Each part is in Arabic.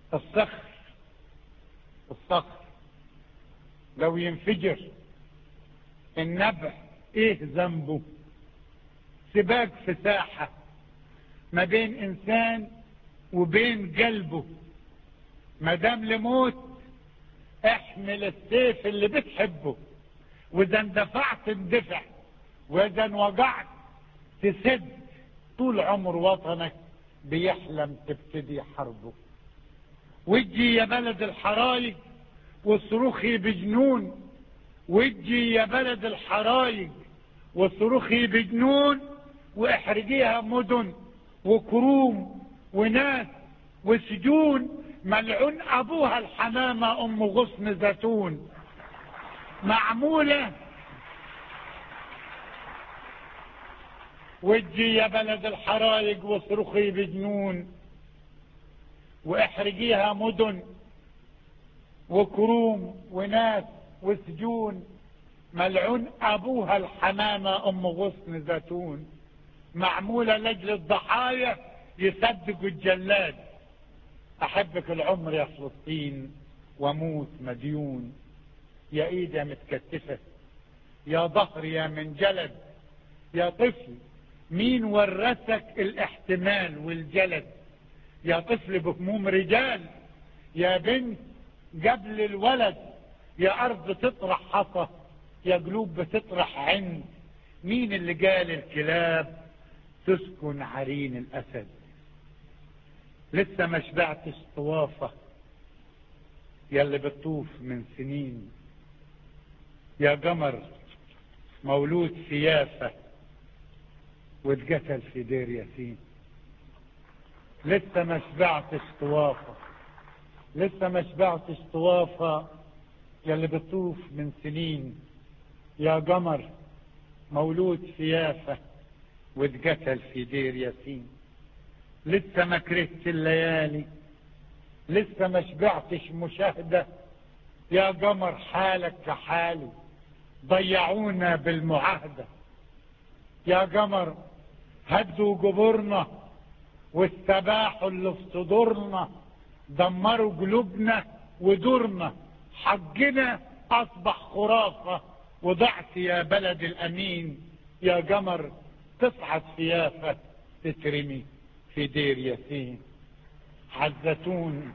الصخر لو ينفجر النبع ايه ذنبه؟ سباق في ساحة ما بين انسان وبين قلبه. ما دام لموت احمل السيف اللي بتحبه، واذا اندفعت اندفع، واذا انوجعت تسد. طول عمر وطنك بيحلم تبتدي حربه. وجي يا بلد الحرايق واصرخي بجنون، وجي يا بلد الحرايق واصرخي بجنون، واحرجيها مدن وكروم وناس وسجون، ملعون ابوها الحمامة ام غصن زيتون. معمولة وجي يا بلد الحرايق واصرخي بجنون، واحرجيها مدن وكروم وناس وسجون، ملعون ابوها الحمامة ام غصن زيتون. معمولة لاجل الضحايا يصدقوا الجلاد. احبك العمر يا فلسطين واموت مديون. يا ايد يا متكتفة، يا ظهر يا من جلد، يا طفل مين ورثك الاحتمال والجلد؟ يا طفل بهموم رجال، يا بنت قبل الولد، يا ارض تطرح حصى، يا قلوب بتطرح عند. مين اللي قال الكلاب تسكن عرين الاسد؟ لسه ما شبعتش طوافة يا اللي بتطوف من سنين. يا قمر مولود في يافا واتقتل في دير ياسين. لسه ما شبعتش طوافة، لسه ما شبعتش طوافة يا اللي بتطوف من سنين. يا قمر مولود في يافا واتقتل في دير ياسين. لسه ما كرهت الليالي، لسه ما شبعتش مشاهدة. يا قمر حالك كحالي، ضيعونا بالمعاهدة. يا قمر هدوا قبورنا واستباحوا اللي في صدورنا، دمروا قلوبنا ودورنا. حقنا اصبح خرافة وضعت يا بلد الامين. يا قمر تصعد في يافا تترمي في دير ياسين. عالزيتون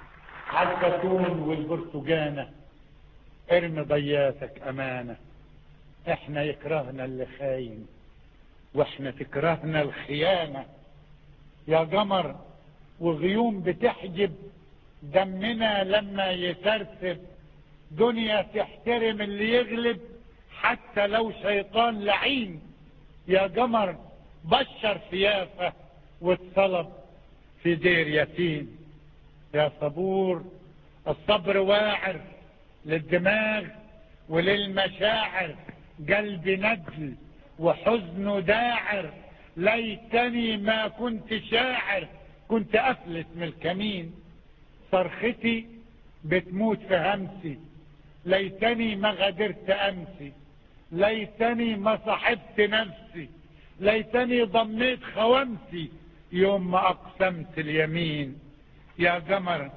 والبرتقانة ارمي ضياتك امانة. احنا يكرهنا اللي خاين واحنا تكرهنا الخيانة. يا قمر وغيوم بتحجب دمنا لما يترسب. دنيا تحترم اللي يغلب حتى لو شيطان لعين. يا قمر بشر في يافا واتصلب في دير ياسين. يا صبور الصبر واعر للدماغ وللمشاعر. قلبي نجل وحزنه داعر. ليتني ما كنت شاعر، كنت افلت من الكمين. صرختي بتموت في همسي، ليتني ما غادرت امسي. ليتني ما صحبت نفسي، ليتني ضميت خوامسي يوم ما اقسمت اليمين. يا قمر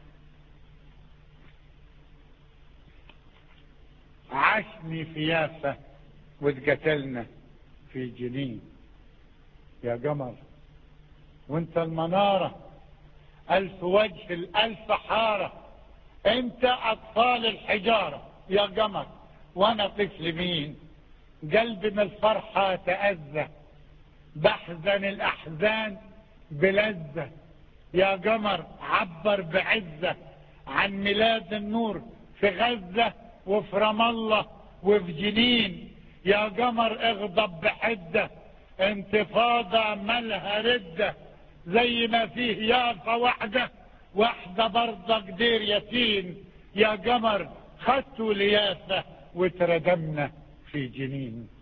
عشني في يافا واتقتلنا في جنين. يا قمر وانت المنارة الف وجه الالف حارة، انت اطفال الحجارة. يا قمر وانا طفل مين؟ قلبي من الفرحة تأذى، بحزن الاحزان بلذة. يا قمر عبر بعزة عن ميلاد النور في غزة وفي رام الله وفي جنين. يا قمر اغضب بحدة، انتفاضة مالها ردة. زي ما فيه يافا واحدة برضك دير ياسين. يا قمر خدتوا ليافا واتردمنا في جنين.